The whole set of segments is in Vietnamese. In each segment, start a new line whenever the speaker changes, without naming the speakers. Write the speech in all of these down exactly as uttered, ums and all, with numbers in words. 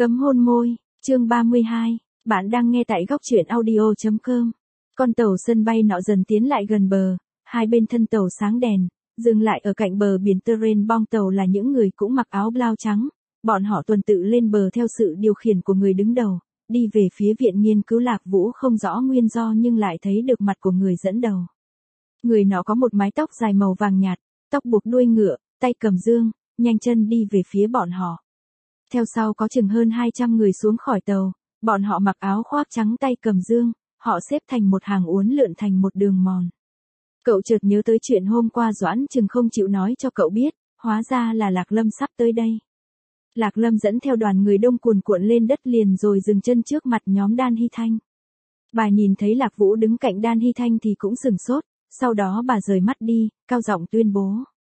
Cấm hôn môi, chương ba mươi hai, bạn đang nghe tại góc truyện audio chấm com. Con tàu sân bay nọ dần tiến lại gần bờ, hai bên thân tàu sáng đèn, dừng lại ở cạnh bờ biển Terrain. Bong tàu là những người cũng mặc áo blau trắng, bọn họ tuần tự lên bờ theo sự điều khiển của người đứng đầu, đi về phía viện nghiên cứu Lạc Vũ. Không rõ nguyên do nhưng lại thấy được mặt của người dẫn đầu. Người nọ có một mái tóc dài màu vàng nhạt, tóc buộc đuôi ngựa, tay cầm dương, nhanh chân đi về phía bọn họ. Theo sau có chừng hơn hai trăm người xuống khỏi tàu, bọn họ mặc áo khoác trắng tay cầm dương, họ xếp thành một hàng uốn lượn thành một đường mòn. Cậu chợt nhớ tới chuyện hôm qua Doãn Trừng không chịu nói cho cậu biết, hóa ra là Lạc Lâm sắp tới đây. Lạc Lâm dẫn theo đoàn người đông cuồn cuộn lên đất liền rồi dừng chân trước mặt nhóm Đan Hy Thanh. Bà nhìn thấy Lạc Vũ đứng cạnh Đan Hy Thanh thì cũng sửng sốt, sau đó bà rời mắt đi, cao giọng tuyên bố.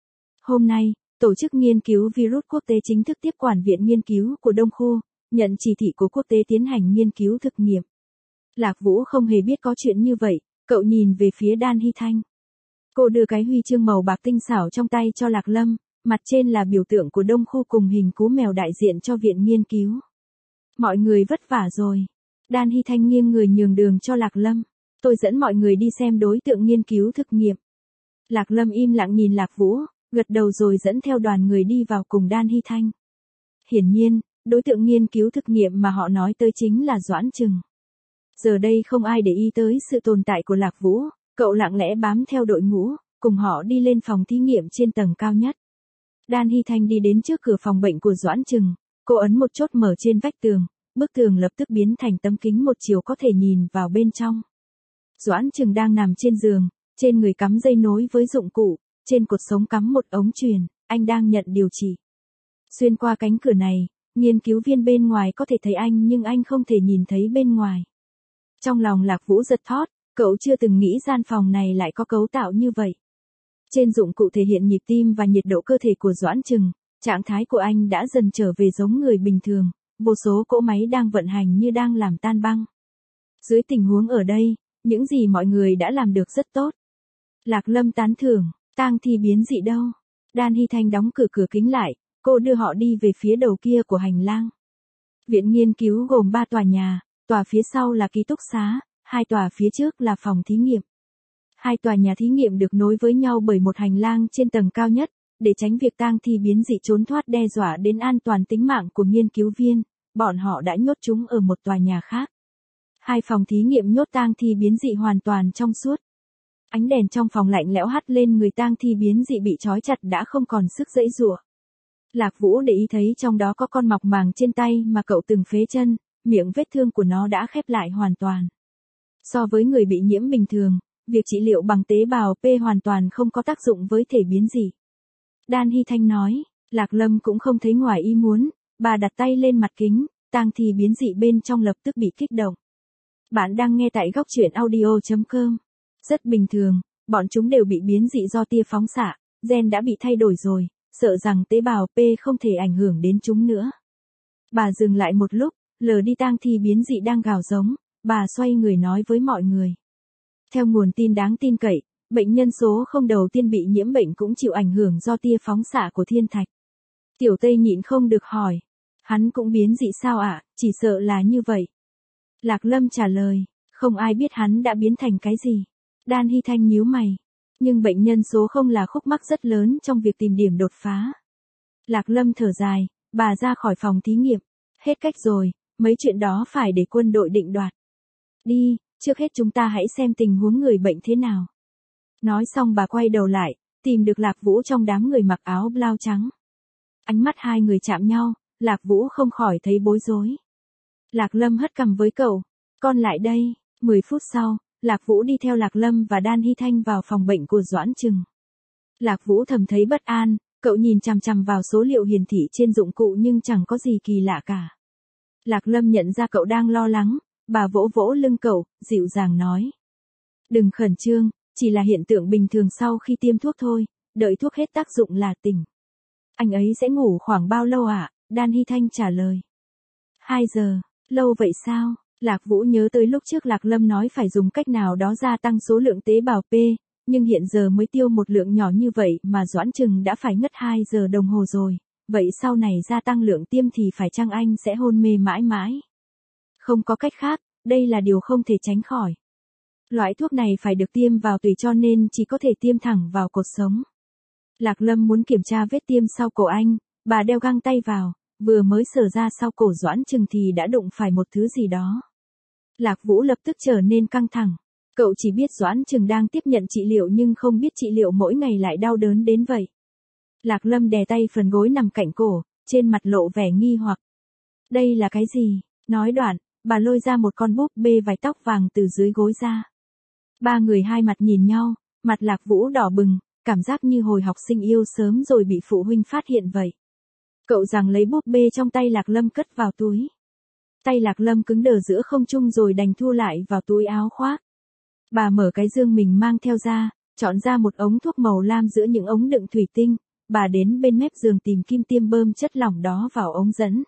Hôm nay, Tổ chức Nghiên cứu Virus Quốc tế chính thức tiếp quản Viện Nghiên cứu của Đông Khu, nhận chỉ thị của quốc tế tiến hành nghiên cứu thực nghiệm. Lạc Vũ không hề biết có chuyện như vậy, cậu nhìn về phía Đan Hy Thanh. Cô đưa cái huy chương màu bạc tinh xảo trong tay cho Lạc Lâm, mặt trên là biểu tượng của Đông Khu cùng hình cú mèo đại diện cho Viện Nghiên cứu. Mọi người vất vả rồi. Đan Hy Thanh nghiêng người nhường đường cho Lạc Lâm. Tôi dẫn mọi người đi xem đối tượng nghiên cứu thực nghiệm. Lạc Lâm im lặng nhìn Lạc Vũ, gật đầu rồi dẫn theo đoàn người đi vào cùng Đan Hy Thanh. Hiển nhiên, đối tượng nghiên cứu thực nghiệm mà họ nói tới chính là Doãn Trừng. Giờ đây không ai để ý tới sự tồn tại của Lạc Vũ, cậu lặng lẽ bám theo đội ngũ, cùng họ đi lên phòng thí nghiệm trên tầng cao nhất. Đan Hy Thanh đi đến trước cửa phòng bệnh của Doãn Trừng, cô ấn một chốt mở trên vách tường, bức tường lập tức biến thành tấm kính một chiều có thể nhìn vào bên trong. Doãn Trừng đang nằm trên giường, trên người cắm dây nối với dụng cụ, trên cột sống cắm một ống truyền, anh đang nhận điều trị. Xuyên qua cánh cửa này, nghiên cứu viên bên ngoài có thể thấy anh nhưng anh không thể nhìn thấy bên ngoài. Trong lòng Lạc Vũ giật thót, cậu chưa từng nghĩ gian phòng này lại có cấu tạo như vậy. Trên dụng cụ thể hiện nhịp tim và nhiệt độ cơ thể của Doãn Trừng, trạng thái của anh đã dần trở về giống người bình thường, vô số cỗ máy đang vận hành như đang làm tan băng. Dưới tình huống ở đây, những gì mọi người đã làm được rất tốt. Lạc Lâm tán thưởng, tang thi biến dị đâu? Đan Hy Thanh đóng cửa cửa kính lại, cô đưa họ đi về phía đầu kia của hành lang. Viện nghiên cứu gồm ba tòa nhà, tòa phía sau là ký túc xá, hai tòa phía trước là phòng thí nghiệm. Hai tòa nhà thí nghiệm được nối với nhau bởi một hành lang trên tầng cao nhất, để tránh việc tang thi biến dị trốn thoát đe dọa đến an toàn tính mạng của nghiên cứu viên, bọn họ đã nhốt chúng ở một tòa nhà khác. Hai phòng thí nghiệm nhốt tang thi biến dị hoàn toàn trong suốt. Ánh đèn trong phòng lạnh lẽo hắt lên người tang thi biến dị bị trói chặt đã không còn sức giãy giụa. Lạc Vũ để ý thấy trong đó có con mọc màng trên tay mà cậu từng phế chân, miệng vết thương của nó đã khép lại hoàn toàn. So với người bị nhiễm bình thường, việc trị liệu bằng tế bào P hoàn toàn không có tác dụng với thể biến dị. Đan Hy Thanh nói, Lạc Lâm cũng không thấy ngoài ý muốn, bà đặt tay lên mặt kính, tang thi biến dị bên trong lập tức bị kích động. Bạn đang nghe tại góc truyện audio chấm com. Rất bình thường, bọn chúng đều bị biến dị do tia phóng xạ, gen đã bị thay đổi rồi, sợ rằng tế bào P không thể ảnh hưởng đến chúng nữa. Bà dừng lại một lúc, lờ đi tang thi biến dị đang gào giống, bà xoay người nói với mọi người. Theo nguồn tin đáng tin cậy, bệnh nhân số không đầu tiên bị nhiễm bệnh cũng chịu ảnh hưởng do tia phóng xạ của thiên thạch. Tiểu Tây nhịn không được hỏi, hắn cũng biến dị sao ạ, à? Chỉ sợ là như vậy. Lạc Lâm trả lời, không ai biết hắn đã biến thành cái gì. Đan Hy Thanh nhíu mày, nhưng bệnh nhân số không là khúc mắc rất lớn trong việc tìm điểm đột phá. Lạc Lâm thở dài, bà ra khỏi phòng thí nghiệm, hết cách rồi, mấy chuyện đó phải để quân đội định đoạt. Đi, trước hết chúng ta hãy xem tình huống người bệnh thế nào. Nói xong bà quay đầu lại, tìm được Lạc Vũ trong đám người mặc áo blau trắng. Ánh mắt hai người chạm nhau, Lạc Vũ không khỏi thấy bối rối. Lạc Lâm hất cằm với cậu, con lại đây. Mười phút sau, Lạc Vũ đi theo Lạc Lâm và Đan Hy Thanh vào phòng bệnh của Doãn Trừng. Lạc Vũ thầm thấy bất an, cậu nhìn chằm chằm vào số liệu hiển thị trên dụng cụ nhưng chẳng có gì kỳ lạ cả. Lạc Lâm nhận ra cậu đang lo lắng, bà vỗ vỗ lưng cậu, dịu dàng nói. Đừng khẩn trương, chỉ là hiện tượng bình thường sau khi tiêm thuốc thôi, đợi thuốc hết tác dụng là tỉnh. Anh ấy sẽ ngủ khoảng bao lâu ạ? À? Đan Hy Thanh trả lời. Hai giờ, lâu vậy sao? Lạc Vũ nhớ tới lúc trước Lạc Lâm nói phải dùng cách nào đó gia tăng số lượng tế bào P, nhưng hiện giờ mới tiêu một lượng nhỏ như vậy mà Doãn Trừng đã phải ngất hai giờ đồng hồ rồi, vậy sau này gia tăng lượng tiêm thì phải chăng anh sẽ hôn mê mãi mãi? Không có cách khác, đây là điều không thể tránh khỏi. Loại thuốc này phải được tiêm vào tủy cho nên chỉ có thể tiêm thẳng vào cột sống. Lạc Lâm muốn kiểm tra vết tiêm sau cổ anh, bà đeo găng tay vào, vừa mới sờ ra sau cổ Doãn Trừng thì đã đụng phải một thứ gì đó. Lạc Vũ lập tức trở nên căng thẳng. Cậu chỉ biết Doãn Trừng đang tiếp nhận trị liệu nhưng không biết trị liệu mỗi ngày lại đau đớn đến vậy. Lạc Lâm đè tay phần gối nằm cạnh cổ, trên mặt lộ vẻ nghi hoặc. Đây là cái gì? Nói đoạn, bà lôi ra một con búp bê vải tóc vàng từ dưới gối ra. Ba người hai mặt nhìn nhau, mặt Lạc Vũ đỏ bừng, cảm giác như hồi học sinh yêu sớm rồi bị phụ huynh phát hiện vậy. Cậu giằng lấy búp bê trong tay Lạc Lâm cất vào túi. Tay Lạc Lâm cứng đờ giữa không trung rồi đành thu lại vào túi áo khoác. Bà mở cái dương mình mang theo ra, chọn ra một ống thuốc màu lam giữa những ống đựng thủy tinh, bà đến bên mép giường tìm kim tiêm bơm chất lỏng đó vào ống dẫn.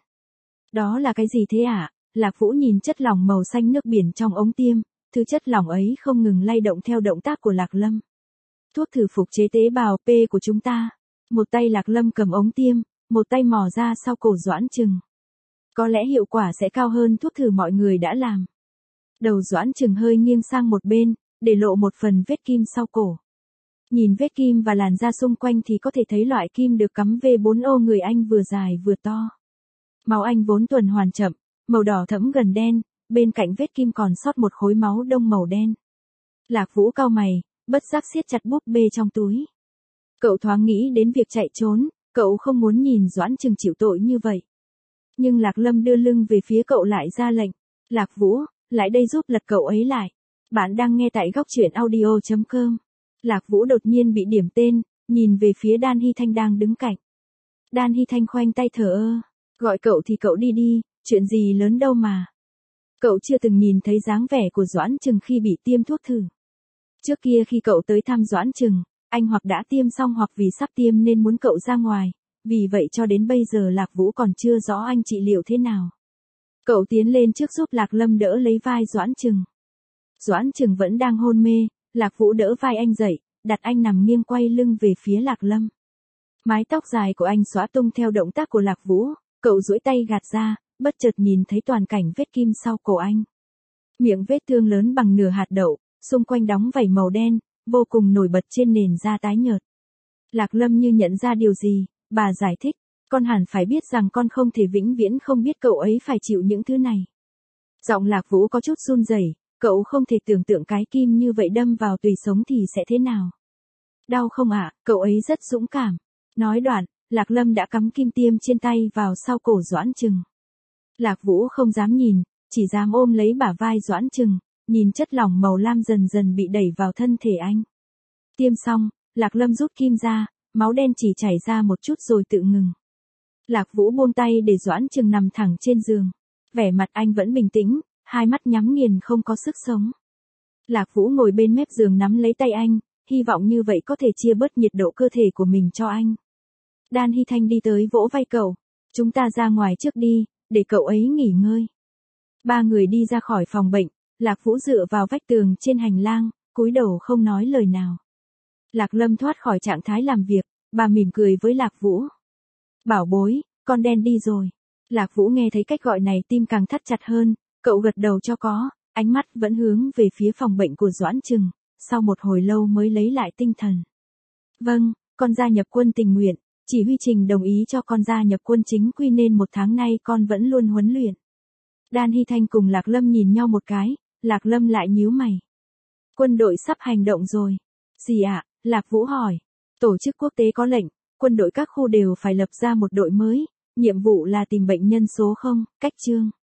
Đó là cái gì thế ạ? À? Lạc Vũ nhìn chất lỏng màu xanh nước biển trong ống tiêm, thứ chất lỏng ấy không ngừng lay động theo động tác của Lạc Lâm. Thuốc thử phục chế tế bào P của chúng ta. Một tay Lạc Lâm cầm ống tiêm, một tay mò ra sau cổ Doãn Trừng. Có lẽ hiệu quả sẽ cao hơn thuốc thử mọi người đã làm. Đầu Doãn Trừng hơi nghiêng sang một bên, để lộ một phần vết kim sau cổ. Nhìn vết kim và làn da xung quanh thì có thể thấy loại kim được cắm V bốn ô người anh vừa dài vừa to. Máu anh vốn tuần hoàn chậm, màu đỏ thẫm gần đen, bên cạnh vết kim còn sót một khối máu đông màu đen. Lạc Vũ cau mày, bất giác siết chặt búp bê trong túi. Cậu thoáng nghĩ đến việc chạy trốn, cậu không muốn nhìn Doãn Trừng chịu tội như vậy. Nhưng Lạc Lâm đưa lưng về phía cậu lại ra lệnh. Lạc Vũ, lại đây giúp lật cậu ấy lại. Bạn đang nghe tại góc truyện audio chấm com. Lạc Vũ đột nhiên bị điểm tên, nhìn về phía Đan Hy Thanh đang đứng cạnh. Đan Hy Thanh khoanh tay thờ ơ. Gọi cậu thì cậu đi đi, chuyện gì lớn đâu mà. Cậu chưa từng nhìn thấy dáng vẻ của Doãn Trừng khi bị tiêm thuốc thử. Trước kia khi cậu tới thăm Doãn Trừng, anh hoặc đã tiêm xong hoặc vì sắp tiêm nên muốn cậu ra ngoài, vì vậy cho đến bây giờ Lạc Vũ còn chưa rõ anh trị liệu thế nào. Cậu tiến lên trước giúp Lạc Lâm đỡ lấy vai Doãn Trừng. Doãn Trừng vẫn đang hôn mê, Lạc Vũ đỡ vai anh dậy, đặt anh nằm nghiêng quay lưng về phía Lạc Lâm. Mái tóc dài của anh xõa tung theo động tác của Lạc Vũ, cậu duỗi tay gạt ra, bất chợt nhìn thấy toàn cảnh vết kim sau cổ anh. Miệng vết thương lớn bằng nửa hạt đậu, xung quanh đóng vảy màu đen, vô cùng nổi bật trên nền da tái nhợt. Lạc Lâm như nhận ra điều gì, bà giải thích, con hẳn phải biết rằng con không thể vĩnh viễn không biết cậu ấy phải chịu những thứ này. Giọng Lạc Vũ có chút run rẩy, cậu không thể tưởng tượng cái kim như vậy đâm vào tủy sống thì sẽ thế nào. Đau không ạ? À? Cậu ấy rất dũng cảm. Nói đoạn, Lạc Lâm đã cắm kim tiêm trên tay vào sau cổ Doãn Trừng. Lạc Vũ không dám nhìn, chỉ dám ôm lấy bả vai Doãn Trừng, nhìn chất lỏng màu lam dần dần bị đẩy vào thân thể anh. Tiêm xong, Lạc Lâm rút kim ra, máu đen chỉ chảy ra một chút rồi tự ngừng. Lạc Vũ buông tay để Doãn Trừng nằm thẳng trên giường. Vẻ mặt anh vẫn bình tĩnh, hai mắt nhắm nghiền không có sức sống. Lạc Vũ ngồi bên mép giường nắm lấy tay anh, hy vọng như vậy có thể chia bớt nhiệt độ cơ thể của mình cho anh. Đan Hy Thanh đi tới vỗ vai cậu. Chúng ta ra ngoài trước đi, để cậu ấy nghỉ ngơi. Ba người đi ra khỏi phòng bệnh, Lạc Vũ dựa vào vách tường trên hành lang, cúi đầu không nói lời nào. Lạc Lâm thoát khỏi trạng thái làm việc, bà mỉm cười với Lạc Vũ. Bảo bối, con đen đi rồi. Lạc Vũ nghe thấy cách gọi này tim càng thắt chặt hơn, cậu gật đầu cho có, ánh mắt vẫn hướng về phía phòng bệnh của Doãn Trừng, sau một hồi lâu mới lấy lại tinh thần. Vâng, con gia nhập quân tình nguyện, chỉ huy Trình đồng ý cho con gia nhập quân chính quy nên một tháng nay con vẫn luôn huấn luyện. Đan Hy Thanh cùng Lạc Lâm nhìn nhau một cái, Lạc Lâm lại nhíu mày. Quân đội sắp hành động rồi. Gì ạ? À? Lạc Vũ hỏi. Tổ chức quốc tế có lệnh, quân đội các khu đều phải lập ra một đội mới, nhiệm vụ là tìm bệnh nhân số không, cách chương.